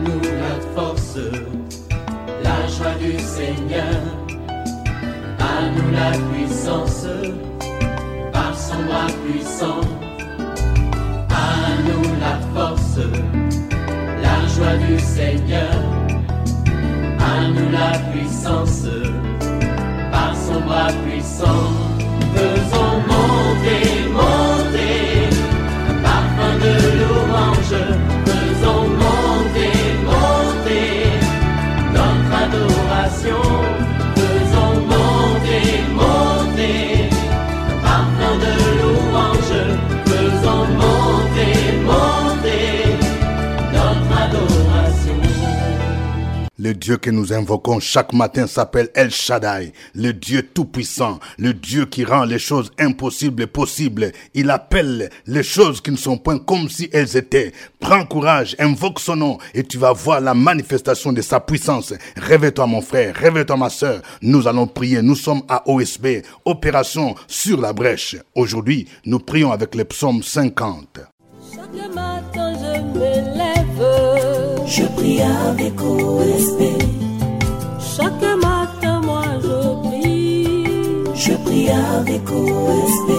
nous la force, la joie du Seigneur. À nous la puissance, par son bras puissant. À nous la force, la joie du Seigneur. À nous la puissance, par son bras puissant. Faisons monter, monter, un parfum de louange. Faisons monter, monter, notre adoration. Faisons monter, monter, un parfum de louange. Faisons monter, monter, notre adoration. Le Dieu que nous invoquons chaque matin s'appelle El Shaddai, le Dieu tout-puissant, le Dieu qui rend les choses impossibles possibles. Il appelle les choses qui ne sont point comme si elles étaient. Prends courage, invoque son nom et tu vas voir la manifestation de sa puissance. Réveille-toi mon frère, réveille-toi ma soeur. Nous allons prier, nous sommes à OSB, Opération sur la brèche. Aujourd'hui, nous prions avec le psaume 50. Chaque matin je me lève, je prie avec OSB. Chaque matin moi je prie avec OSB.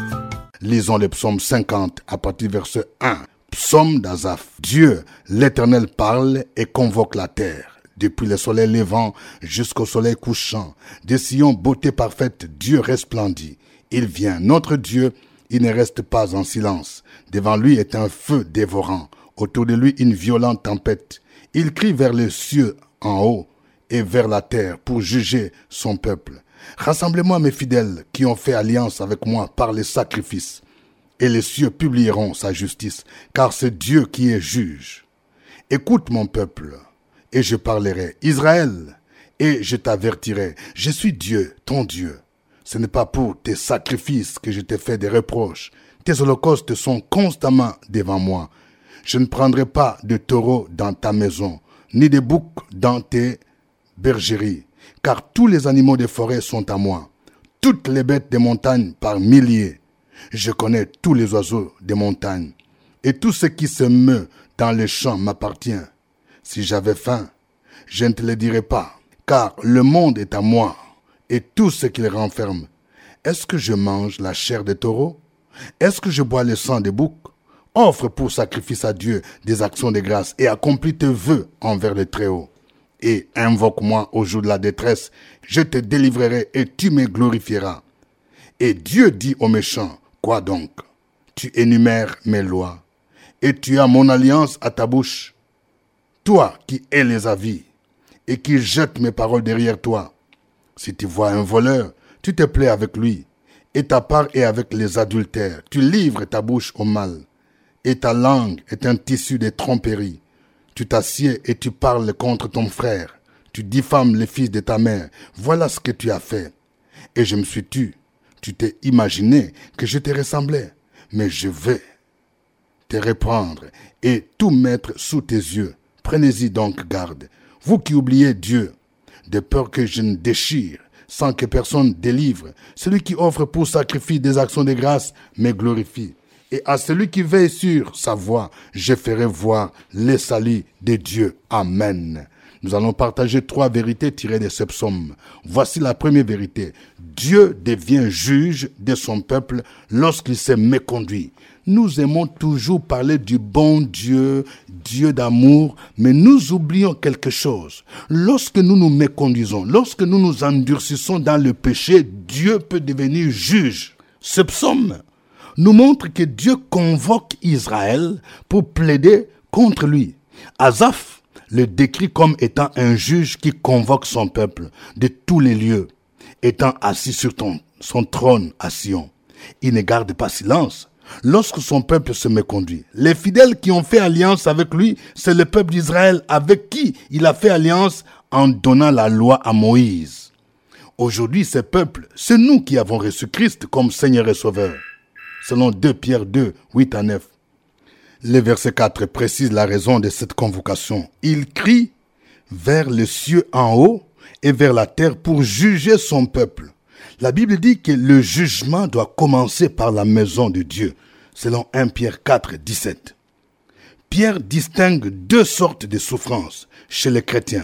Lisons le psaume 50 à partir du verset 1. Psaume d'Asaph. Dieu, l'Éternel parle et convoque la terre. Depuis le soleil levant jusqu'au soleil couchant, de Sion, beauté parfaite, Dieu resplendit. Il vient, notre Dieu, il ne reste pas en silence. Devant lui est un feu dévorant. Autour de lui, une violente tempête. Il crie vers les cieux en haut et vers la terre pour juger son peuple. Rassemblez-moi mes fidèles qui ont fait alliance avec moi par les sacrifices. Et les cieux publieront sa justice, car c'est Dieu qui est juge. Écoute mon peuple, et je parlerai. Israël, et je t'avertirai. Je suis Dieu, ton Dieu. Ce n'est pas pour tes sacrifices que je t'ai fait des reproches. Tes holocaustes sont constamment devant moi. Je ne prendrai pas de taureaux dans ta maison, ni de boucs dans tes bergeries, car tous les animaux des forêts sont à moi, toutes les bêtes des montagnes par milliers. Je connais tous les oiseaux des montagnes, et tout ce qui se meut dans les champs m'appartient. Si j'avais faim, je ne te le dirais pas, car le monde est à moi, et tout ce qu'il renferme. Est-ce que je mange la chair des taureaux? Est-ce que je bois le sang des boucs? Offre pour sacrifice à Dieu des actions de grâce et accomplis tes vœux envers le Très-Haut. Et invoque-moi au jour de la détresse, je te délivrerai et tu me glorifieras. Et Dieu dit aux méchants, quoi donc? Tu énumères mes lois et tu as mon alliance à ta bouche. Toi qui hais les avis et qui jettes mes paroles derrière toi. Si tu vois un voleur, tu te plais avec lui et ta part est avec les adultères. Tu livres ta bouche au mal et ta langue est un tissu de tromperies. Tu t'assieds et tu parles contre ton frère. Tu diffames les fils de ta mère. Voilà ce que tu as fait. Et je me suis tu. Tu t'es imaginé que je te ressemblais. Mais je vais te reprendre et tout mettre sous tes yeux. Prenez-y donc garde. Vous qui oubliez Dieu, de peur que je ne déchire, sans que personne délivre. Celui qui offre pour sacrifice des actions de grâce me glorifie. Et à celui qui veille sur sa voie, je ferai voir les saluts de Dieu. Amen. Nous allons partager 3 vérités tirées de ce psaume. Voici la première vérité. Dieu devient juge de son peuple lorsqu'il s'est méconduit. Nous aimons toujours parler du bon Dieu, Dieu d'amour, mais nous oublions quelque chose. Lorsque nous nous méconduisons, lorsque nous nous endurcissons dans le péché, Dieu peut devenir juge. Ce psaume nous montre que Dieu convoque Israël pour plaider contre lui. Asaph le décrit comme étant un juge qui convoque son peuple de tous les lieux, étant assis sur son trône à Sion. Il ne garde pas silence lorsque son peuple se méconduit. Les fidèles qui ont fait alliance avec lui, c'est le peuple d'Israël avec qui il a fait alliance en donnant la loi à Moïse. Aujourd'hui, ce peuple, c'est nous qui avons reçu Christ comme Seigneur et Sauveur. Selon 2 Pierre 2, 8 à 9. Le verset 4 précise la raison de cette convocation. Il crie vers les cieux en haut et vers la terre pour juger son peuple. La Bible dit que le jugement doit commencer par la maison de Dieu, selon 1 Pierre 4, 17. Pierre distingue deux sortes de souffrances chez les chrétiens.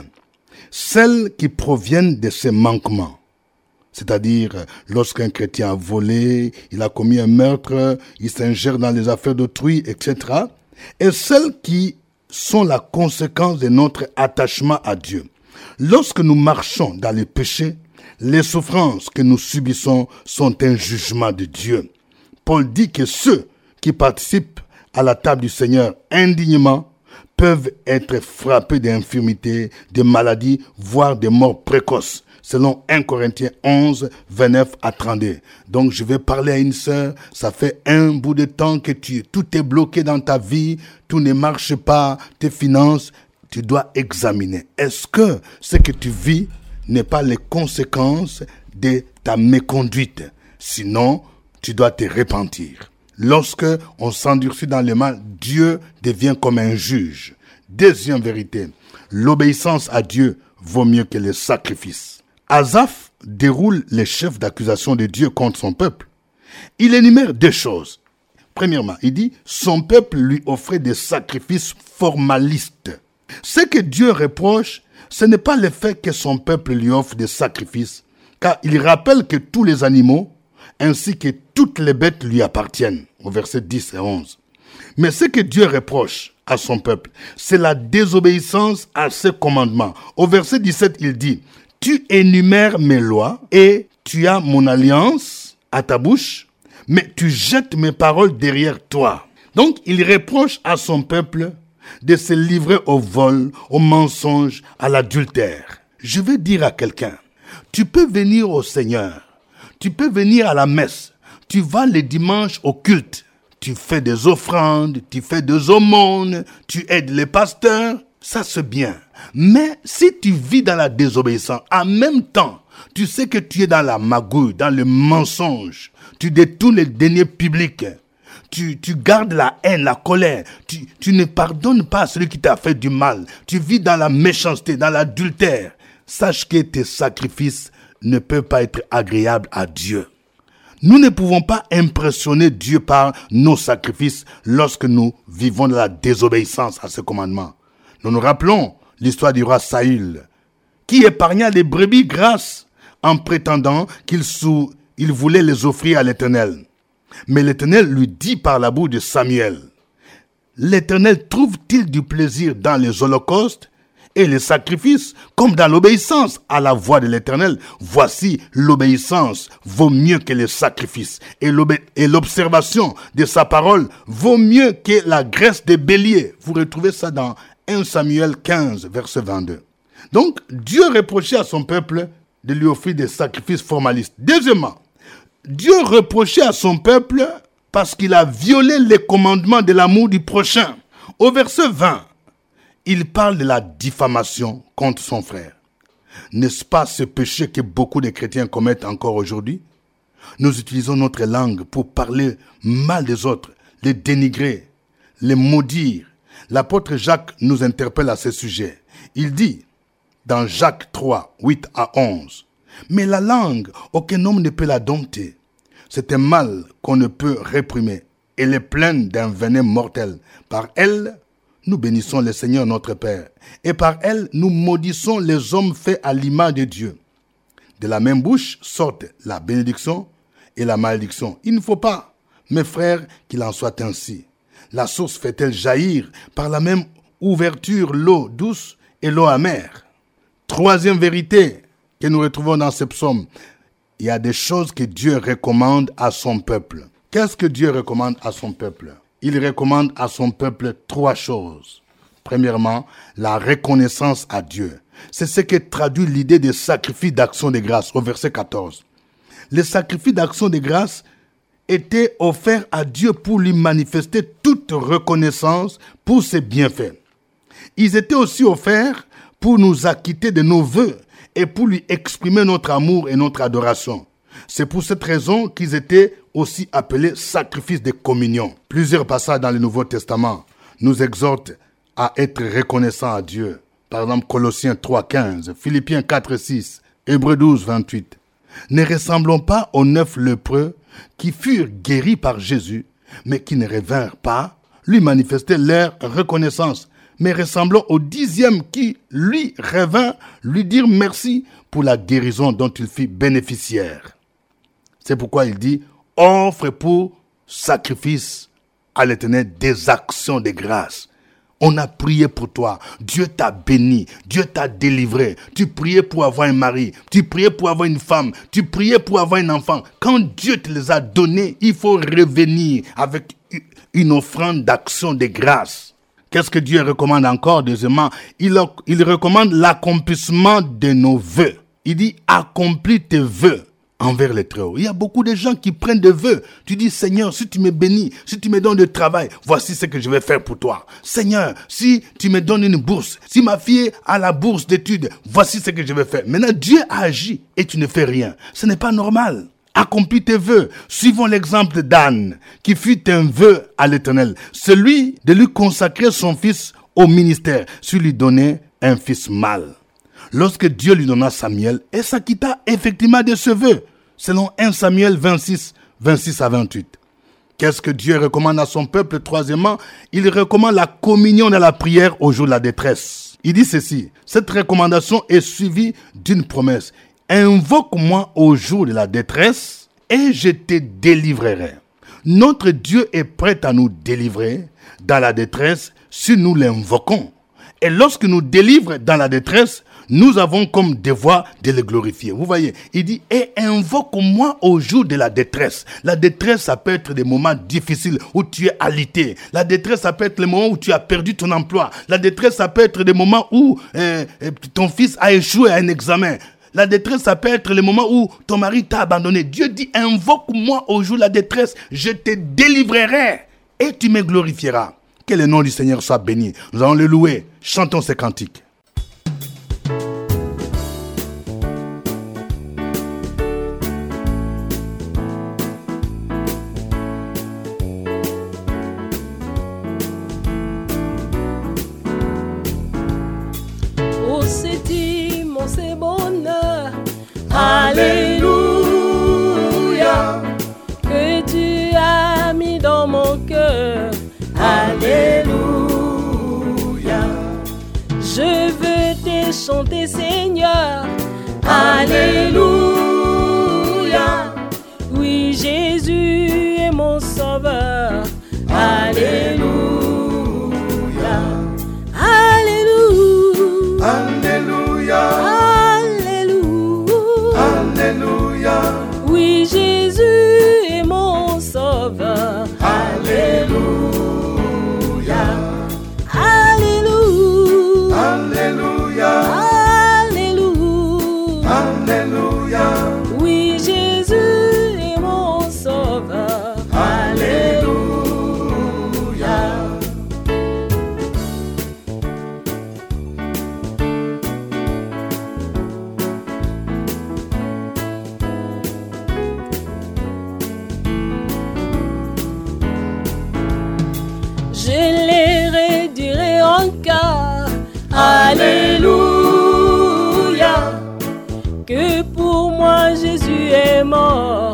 Celles qui proviennent de ses manquements. C'est-à-dire, lorsqu'un chrétien a volé, il a commis un meurtre, il s'ingère dans les affaires d'autrui, etc. Et celles qui sont la conséquence de notre attachement à Dieu. Lorsque nous marchons dans les péchés, les souffrances que nous subissons sont un jugement de Dieu. Paul dit que ceux qui participent à la table du Seigneur indignement peuvent être frappés d'infirmités, de maladies, voire de morts précoces, selon 1 Corinthiens 11, 29 à 32. Donc je vais parler à une sœur, ça fait un bout de temps que tout est bloqué dans ta vie, tout ne marche pas, tes finances, tu dois examiner. Est-ce que ce que tu vis n'est pas les conséquences de ta méconduite? Sinon, tu dois te repentir. Lorsque on s'endurcit dans le mal, Dieu devient comme un juge. Deuxième vérité, l'obéissance à Dieu vaut mieux que les sacrifices. Asaph déroule les chefs d'accusation de Dieu contre son peuple. Il énumère deux choses. Premièrement, il dit, son peuple lui offrait des sacrifices formalistes. Ce que Dieu reproche, ce n'est pas le fait que son peuple lui offre des sacrifices, car il rappelle que tous les animaux, ainsi que toutes les bêtes lui appartiennent, au verset 10 et 11. Mais ce que Dieu reproche à son peuple, c'est la désobéissance à ses commandements. Au verset 17, il dit, « Tu énumères mes lois et tu as mon alliance à ta bouche, mais tu jettes mes paroles derrière toi. » Donc, il reproche à son peuple de se livrer au vol, au mensonge, à l'adultère. Je veux dire à quelqu'un, tu peux venir au Seigneur, tu peux venir à la messe, tu vas les dimanches au culte, tu fais des offrandes, tu fais des aumônes, tu aides les pasteurs, ça c'est bien. Mais si tu vis dans la désobéissance, en même temps, tu sais que tu es dans la magouille, dans le mensonge, tu détournes les deniers publics, tu gardes la haine, la colère, tu ne pardonnes pas à celui qui t'a fait du mal, tu vis dans la méchanceté, dans l'adultère, sache que tes sacrifices ne peuvent pas être agréables à Dieu. Nous ne pouvons pas impressionner Dieu par nos sacrifices lorsque nous vivons dans la désobéissance à ce commandement. Nous nous rappelons l'histoire du roi Saül, qui épargna les brebis grasses en prétendant qu'il voulait les offrir à l'Éternel. Mais l'Éternel lui dit par la bouche de Samuel, « L'Éternel trouve-t-il du plaisir dans les holocaustes et les sacrifices, comme dans l'obéissance à la voix de l'Éternel? Voici, l'obéissance vaut mieux que les sacrifices, et l'observation de sa parole vaut mieux que la graisse des béliers. » Vous retrouvez ça dans 1 Samuel 15, verset 22. Donc, Dieu reprochait à son peuple de lui offrir des sacrifices formalistes. Deuxièmement, Dieu reprochait à son peuple parce qu'il a violé les commandements de l'amour du prochain. Au verset 20, il parle de la diffamation contre son frère. N'est-ce pas ce péché que beaucoup de chrétiens commettent encore aujourd'hui? Nous utilisons notre langue pour parler mal des autres, les dénigrer, les maudire. L'apôtre Jacques nous interpelle à ce sujet. Il dit, dans Jacques 3, 8 à 11, « Mais la langue, aucun homme ne peut la dompter. C'est un mal qu'on ne peut réprimer. Elle est pleine d'un venin mortel. Par elle, nous bénissons le Seigneur notre Père. Et par elle, nous maudissons les hommes faits à l'image de Dieu. De la même bouche sortent la bénédiction et la malédiction. Il ne faut pas, mes frères, qu'il en soit ainsi. La source fait-elle jaillir par la même ouverture l'eau douce et l'eau amère? Troisième vérité que nous retrouvons dans ce psaume, il y a des choses que Dieu recommande à son peuple. Qu'est-ce que Dieu recommande à son peuple? Il recommande à son peuple trois choses. Premièrement, la reconnaissance à Dieu. C'est ce que traduit l'idée des sacrifices d'action de grâce au verset 14. Les sacrifices d'action de grâce étaient offerts à Dieu pour lui manifester toute reconnaissance pour ses bienfaits. Ils étaient aussi offerts pour nous acquitter de nos vœux et pour lui exprimer notre amour et notre adoration. C'est pour cette raison qu'ils étaient aussi appelés sacrifices de communion. Plusieurs passages dans le Nouveau Testament nous exhortent à être reconnaissants à Dieu. Par exemple, Colossiens 3, 15, Philippiens 4, 6, Hébreux 12, 28. Ne ressemblons pas aux 9 lépreux qui furent guéris par Jésus, mais qui ne revinrent pas lui manifestaient leur reconnaissance, mais ressemblant au 10e qui, lui, revint lui dire merci pour la guérison dont il fut bénéficiaire. C'est pourquoi il dit, offre pour sacrifice à l'Éternel des actions de grâce. On a prié pour toi. Dieu t'a béni. Dieu t'a délivré. Tu priais pour avoir un mari. Tu priais pour avoir une femme. Tu priais pour avoir un enfant. Quand Dieu te les a donnés, il faut revenir avec une offrande d'action de grâce. Qu'est-ce que Dieu recommande encore? Deuxièmement, il recommande l'accomplissement de nos vœux. Il dit, accomplis tes vœux envers les Très-Haut. Il y a beaucoup de gens qui prennent des vœux. Tu dis, Seigneur, si tu me bénis, si tu me donnes du travail, voici ce que je vais faire pour toi. Seigneur, si tu me donnes une bourse, si ma fille a la bourse d'études, voici ce que je vais faire. Maintenant, Dieu a agi et tu ne fais rien. Ce n'est pas normal. Accomplis tes vœux. Suivons l'exemple d'Anne, qui fit un vœu à l'Éternel, celui de lui consacrer son fils au ministère, s'il lui donnait un fils mâle. Lorsque Dieu lui donna Samuel, elle s'acquitta effectivement de ce vœu, selon 1 Samuel 26 à 28. Qu'est-ce que Dieu recommande à son peuple? Troisièmement, il recommande la communion dans la prière au jour de la détresse. Il dit ceci, cette recommandation est suivie d'une promesse. Invoque-moi au jour de la détresse et je te délivrerai. Notre Dieu est prêt à nous délivrer dans la détresse si nous l'invoquons. Et lorsque nous délivre dans la détresse, nous avons comme devoir de le glorifier. Vous voyez, il dit, et invoque-moi au jour de la détresse. La détresse, ça peut être des moments difficiles où tu es alité. La détresse, ça peut être les moments où tu as perdu ton emploi. La détresse, ça peut être des moments où ton fils a échoué à un examen. La détresse, ça peut être le moment où ton mari t'a abandonné. Dieu dit, invoque-moi au jour de la détresse, je te délivrerai et tu me glorifieras. Que le nom du Seigneur soit béni. Nous allons le louer. Chantons ces cantiques. Oh, c'est immense et bonheur. Alléluia, Que tu as mis dans mon cœur. Alléluia, Je veux te chanter, Seigneur. Alléluia, Oui, Jésus est mon sauveur. Alléluia, Alléluia. Alléluia, Alléluia. Alléluia, Oui, Jésus est mon sauveur. Alléluia, Alléluia. Alléluia, Alléluia. Alléluia, Oui, Jésus est mon sauveur. Alléluia. Je les redirai encore. Alléluia, Que pour moi Jésus est mort.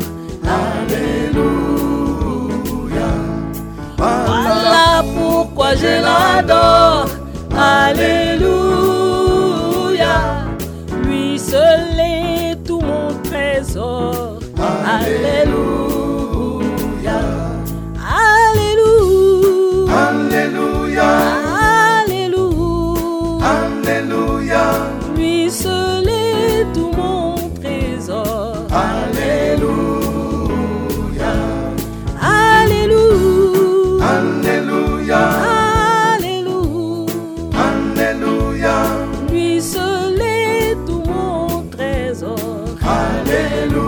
Alléluia, Voilà pourquoi je l'adore. Alléluia. Lui seul est tout mon trésor. Alléluia. Alléluia. Alléluia, Alléluia. Alléluia, Lui seul est tout mon trésor. Alléluia, Alléluia. Alléluia, Alléluia. Alléluia, Lui seul est tout mon trésor. Alléluia.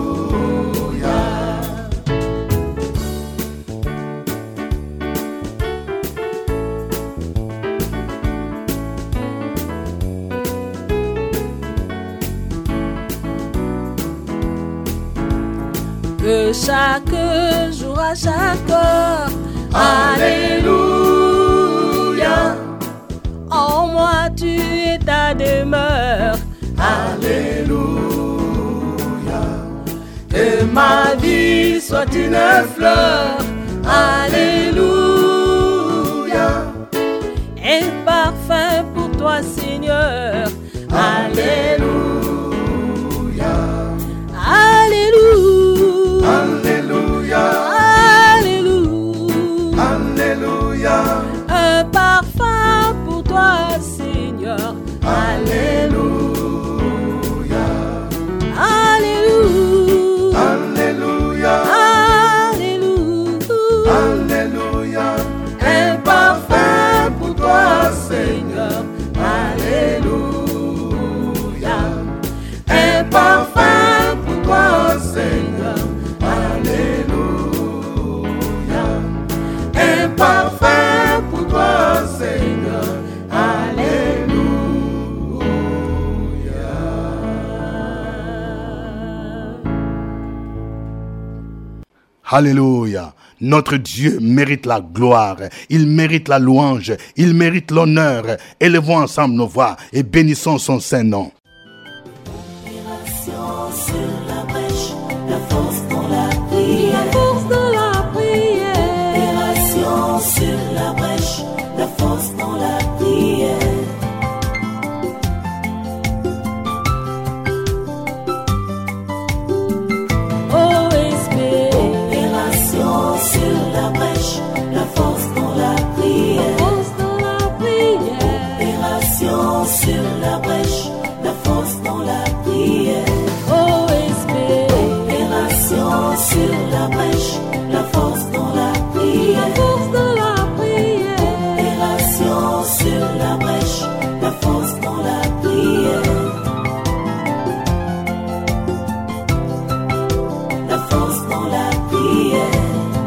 Que chaque jour à chaque heure, Alléluia, en moi tu es ta demeure. Alléluia, que ma vie soit une fleur. Alléluia, parfum pour toi, Seigneur. Alléluia. Alléluia. Alléluia. Alléluia. Alléluia. Un parfum pour toi, Seigneur. Alléluia. Alléluia. Alléluia. Alléluia. Alléluia. Un parfum pour toi, Seigneur. Alléluia. Un parfum pour toi, Seigneur. Alléluia. Un parfum pour toi, Seigneur. Alléluia. Notre Dieu mérite la gloire, il mérite la louange, il mérite l'honneur. Élevons ensemble nos voix et bénissons son saint nom. Opération sur la brèche, la force dans la prière. Force de la prière. Opération sur la brèche, la force dans la prière. OSB. Opération sur la brèche, la force dans la prière. Force de la prière. Opération sur la brèche, la force dans la prière. OSB. Opération sur la brèche, la force dans la prière. Force de la prière. Opération sur la brèche, la force dans la prière. La force dans la prière.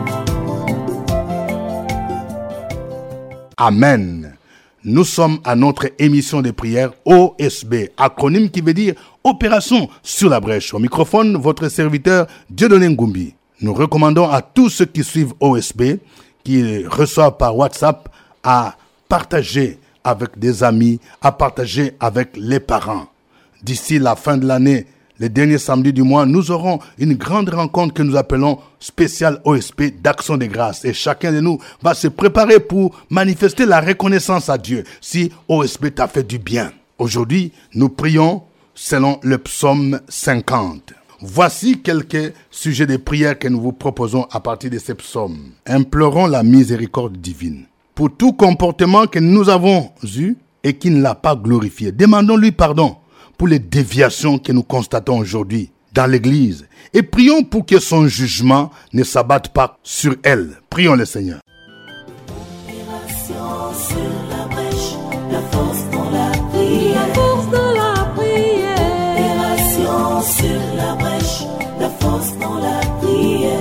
Amen. Nous sommes à notre émission de prière OSB, acronyme qui veut dire Opération sur la brèche. Au microphone, votre serviteur Dieudonné Ngumbi. Nous recommandons à tous ceux qui suivent OSB, qui reçoivent par WhatsApp, à partager avec des amis, à partager avec les parents. D'ici la fin de l'année, le dernier samedi du mois, nous aurons une grande rencontre que nous appelons spéciale OSP d'Action de grâce. Et chacun de nous va se préparer pour manifester la reconnaissance à Dieu si OSP t'a fait du bien. Aujourd'hui, nous prions selon le psaume 50. Voici quelques sujets de prière que nous vous proposons à partir de ces psaumes. Implorons la miséricorde divine. Pour tout comportement que nous avons eu et qui ne l'a pas glorifié, demandons-lui pardon pour les déviations que nous constatons aujourd'hui dans l'Église. Et prions pour que son jugement ne s'abatte pas sur elle. Prions le Seigneur. Opération sur la brèche, la force dans la prière. Force de la prière. Opération sur la brèche, la force dans la prière.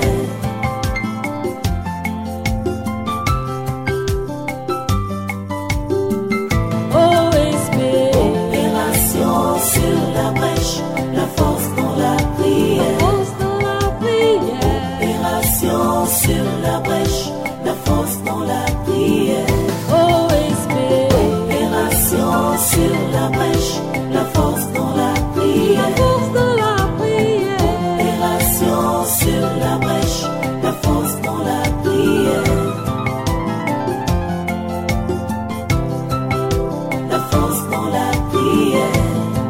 OSB. Opération sur la brèche, la force dans la prière. Force de la prière. Opération sur la brèche, la force dans la prière. OSB. Opération sur la brèche, la force dans la prière. Force de la prière. Opération sur la brèche, la force dans la prière. La force dans la prière.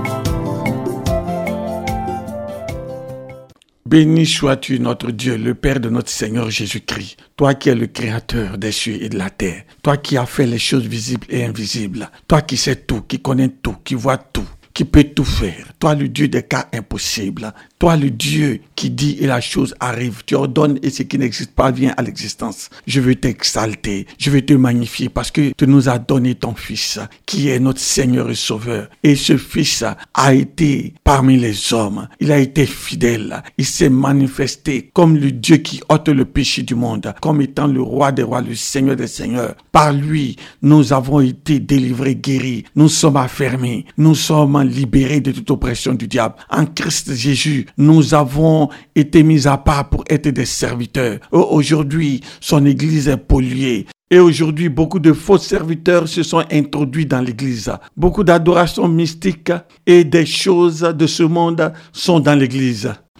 Béni sois-tu notre Dieu, le Père de notre Seigneur Jésus-Christ. Toi qui es le Créateur des cieux et de la terre. Toi qui as fait les choses visibles et invisibles. Toi qui sais tout, qui connais tout, qui vois tout, qui peut tout faire. Toi le Dieu des cas impossibles. Toi le Dieu qui dit et la chose arrive. Tu ordonnes et ce qui n'existe pas vient à l'existence. Je veux t'exalter, je veux te magnifier parce que tu nous as donné ton Fils qui est notre Seigneur et Sauveur. Et ce Fils a été parmi les hommes. Il a été fidèle. Il s'est manifesté comme le Dieu qui ôte le péché du monde, comme étant le roi des rois, le Seigneur des seigneurs. Par lui, nous avons été délivrés, guéris. Nous sommes affermis. Nous sommes libérés de toute oppression du diable. En Christ Jésus, nous avons été mis à part pour être des serviteurs. Aujourd'hui, son église est polluée. Et aujourd'hui, beaucoup de faux serviteurs se sont introduits dans l'église. Beaucoup d'adorations mystiques et des choses de ce monde sont dans l'église.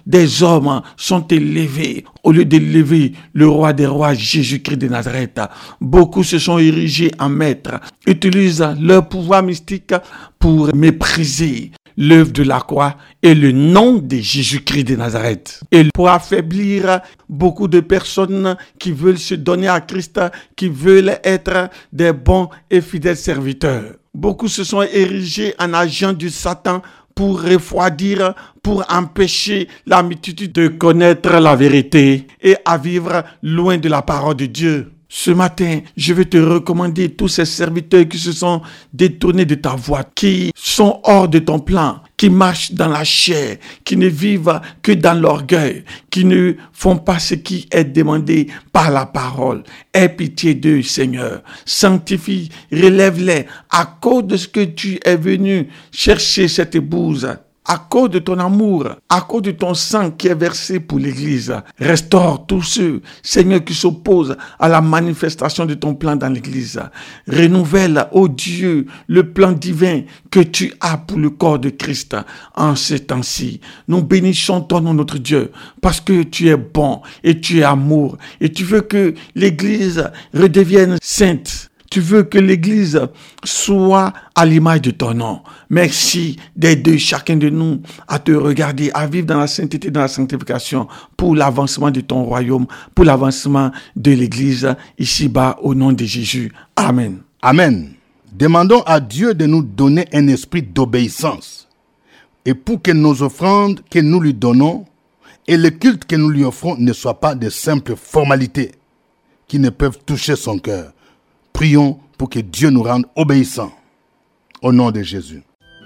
des hommes sont élevés au lieu d'élever le roi des rois, Jésus-Christ de Nazareth. Beaucoup se sont érigés en maîtres, utilisent leur pouvoir mystique pour mépriser l'œuvre de la croix et le nom de Jésus-Christ de Nazareth. Et pour affaiblir beaucoup de personnes qui veulent se donner à Christ, qui veulent être des bons et fidèles serviteurs. Beaucoup se sont érigés en agents du Satan pour refroidir, pour empêcher la multitude de connaître la vérité et à vivre loin de la parole de Dieu. Ce matin, je vais te recommander tous ces serviteurs qui se sont détournés de ta voie, qui sont hors de ton plan, qui marchent dans la chair, qui ne vivent que dans l'orgueil, qui ne font pas ce qui est demandé par la parole. Aie pitié d'eux, Seigneur. Sanctifie, relève-les à cause de ce que tu es venu chercher cette épouse. À cause de ton amour, à cause de ton sang qui est versé pour l'Église, restaure tous ceux, Seigneur, qui s'opposent à la manifestation de ton plan dans l'Église. Renouvelle, ô Dieu, le plan divin que tu as pour le corps de Christ en ces temps-ci. Nous bénissons ton nom, notre Dieu, parce que tu es bon et tu es amour et tu veux que l'Église redevienne sainte. Tu veux que l'Église soit à l'image de ton nom. Merci d'aider chacun de nous à te regarder, à vivre dans la sainteté, dans la sanctification pour l'avancement de ton royaume, pour l'avancement de l'Église ici-bas au nom de Jésus. Amen. Amen. Demandons à Dieu de nous donner un esprit d'obéissance et pour que nos offrandes que nous lui donnons et le culte que nous lui offrons ne soient pas de simples formalités qui ne peuvent toucher son cœur. Prions pour que Dieu nous rende obéissants. Au nom de Jésus.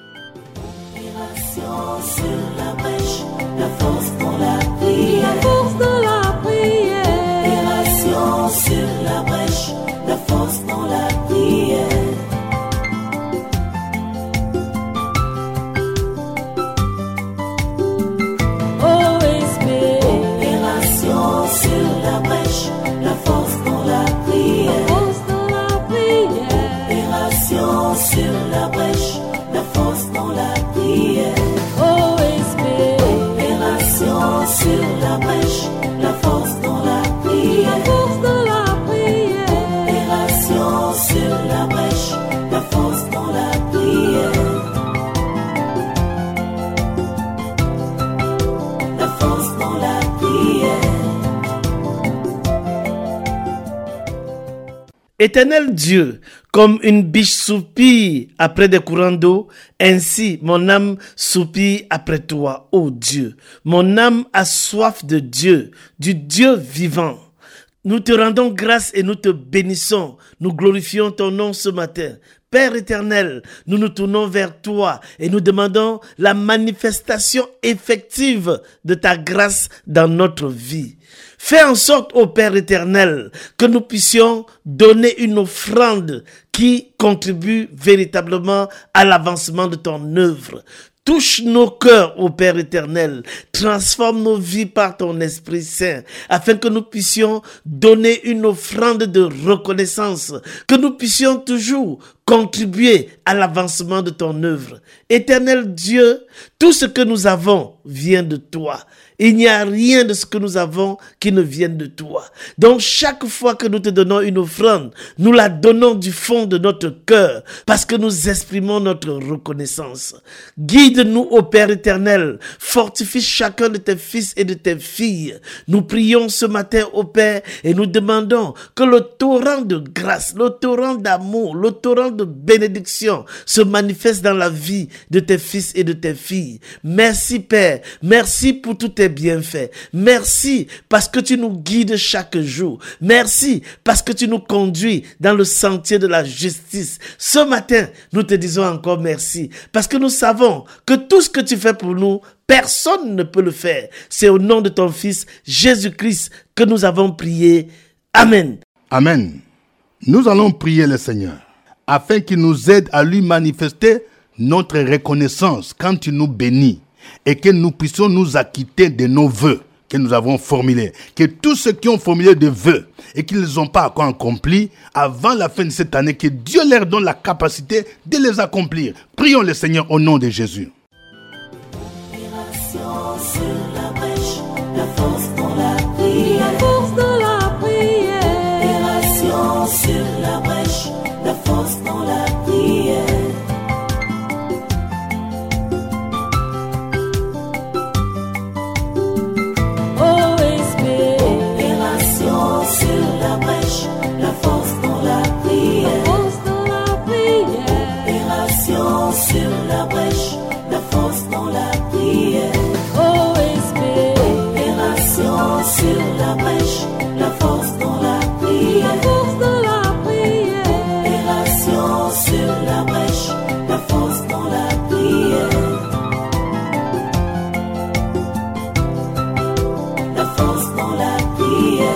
Opération sur la brèche, la force dans la prière. La force dans la prière. Opération sur la brèche, la force dans la prière. OSB. Opération sur la brèche, la force dans la prière. Opération sur la brèche, la force dans la prière. OSB. Opération sur la brèche, la force dans la prière. La force dans la prière. Opération sur la brèche, la force dans la prière. La force dans la prière. Éternel Dieu, comme une biche soupire après des courants d'eau, ainsi mon âme soupire après toi, ô Dieu. Mon âme a soif de Dieu, du Dieu vivant. Nous te rendons grâce et nous te bénissons. Nous glorifions ton nom ce matin. Père éternel, nous nous tournons vers toi et nous demandons la manifestation effective de ta grâce dans notre vie. Fais en sorte, ô Père éternel, que nous puissions donner une offrande qui contribue véritablement à l'avancement de ton œuvre. Touche nos cœurs, ô Père éternel, transforme nos vies par ton Esprit Saint, afin que nous puissions donner une offrande de reconnaissance, que nous puissions toujours contribuer à l'avancement de ton œuvre. Éternel Dieu, tout ce que nous avons vient de toi. Il n'y a rien de ce que nous avons qui ne vienne de toi. Donc chaque fois que nous te donnons une offrande, nous la donnons du fond de notre cœur parce que nous exprimons notre reconnaissance. Guide-nous, ô Père éternel. Fortifie chacun de tes fils et de tes filles. Nous prions ce matin, ô Père, et nous demandons que le torrent de grâce, le torrent d'amour, le torrent de bénédiction se manifeste dans la vie de tes fils et de tes filles. Merci Père. Merci pour tous tes bienfaits. Merci parce que tu nous guides chaque jour. Merci parce que tu nous conduis dans le sentier de la justice. Ce matin, nous te disons encore merci parce que nous savons que tout ce que tu fais pour nous, personne ne peut le faire. C'est au nom de ton Fils Jésus-Christ que nous avons prié. Amen. Amen. Nous allons prier le Seigneur afin qu'il nous aide à lui manifester notre reconnaissance quand il nous bénit et que nous puissions nous acquitter de nos vœux que nous avons formulés. Que tous ceux qui ont formulé des vœux et qui ne les ont pas encore accomplis avant la fin de cette année, que Dieu leur donne la capacité de les accomplir. Prions le Seigneur au nom de Jésus. Opération sur la brèche. force dans la prière. La force dans la prière. Opération sur la brèche, la force dans la prière. OSB. Opération sur la brèche, la force dans la prière. La force dans la prière. Opération sur la brèche, la force dans la prière. OSB. Opération sur la brèche, la force dans la prière. La force dans la prière. Opération sur la brèche, la force dans la prière. La force dans la prière.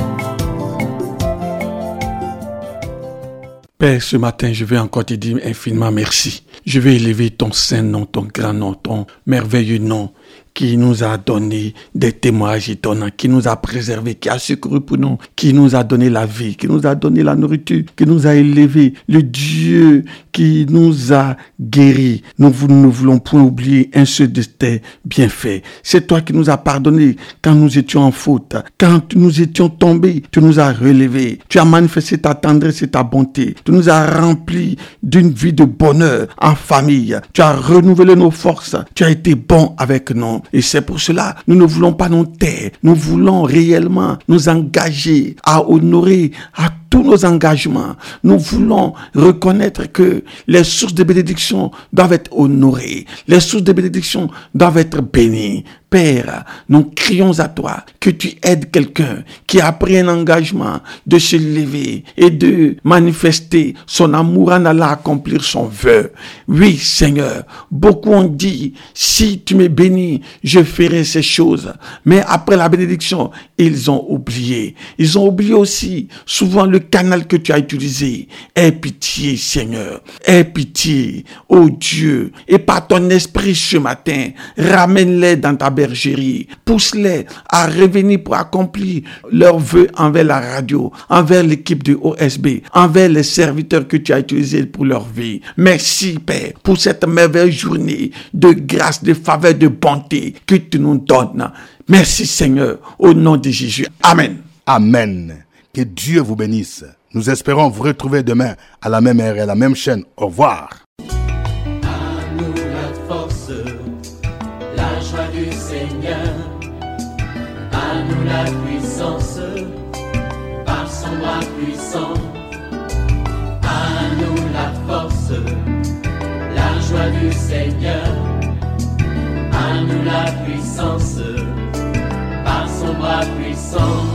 Père, ce matin, je vais encore te dire infiniment merci. Je vais élever ton saint nom, ton grand nom, ton merveilleux nom qui nous a donné des témoignages étonnants, qui nous a préservés, qui a secouru pour nous, qui nous a donné la vie, qui nous a donné la nourriture, qui nous a élevés, le Dieu qui nous a guéris. Nous ne voulons point oublier un seul de tes bienfaits. C'est toi qui nous as pardonné quand nous étions en faute, quand nous étions tombés, tu nous as relevés, tu as manifesté ta tendresse et ta bonté, tu nous as remplis d'une vie de bonheur en famille, tu as renouvelé nos forces, tu as été bon avec nous. Et c'est pour cela, nous ne voulons pas nous taire. Nous voulons réellement nous engager à honorer à tous nos engagements. Nous voulons reconnaître que les sources de bénédiction doivent être honorées. Les sources de bénédiction doivent être bénies. Père, nous crions à toi que tu aides quelqu'un qui a pris un engagement de se lever et de manifester son amour en allant accomplir son vœu. Oui, Seigneur, beaucoup ont dit, si tu me bénis, je ferai ces choses. Mais après la bénédiction, ils ont oublié. Ils ont oublié aussi souvent le canal que tu as utilisé. Aie pitié, Seigneur. Aie pitié, oh Dieu. Et par ton esprit ce matin, ramène-les dans ta bergerie. Pousse-les à revenir pour accomplir leurs vœux envers la radio, envers l'équipe de OSB, envers les serviteurs que tu as utilisés pour leur vie. Merci, Père, pour cette merveilleuse journée de grâce, de faveur, de bonté que tu nous donnes. Merci, Seigneur, au nom de Jésus. Amen. Amen. Que Dieu vous bénisse. Nous espérons vous retrouver demain à la même heure et à la même chaîne. Au revoir. À nous la force, la joie du Seigneur. À nous la puissance, par son bras puissant. À nous la force, la joie du Seigneur. À nous la puissance, par son bras puissant.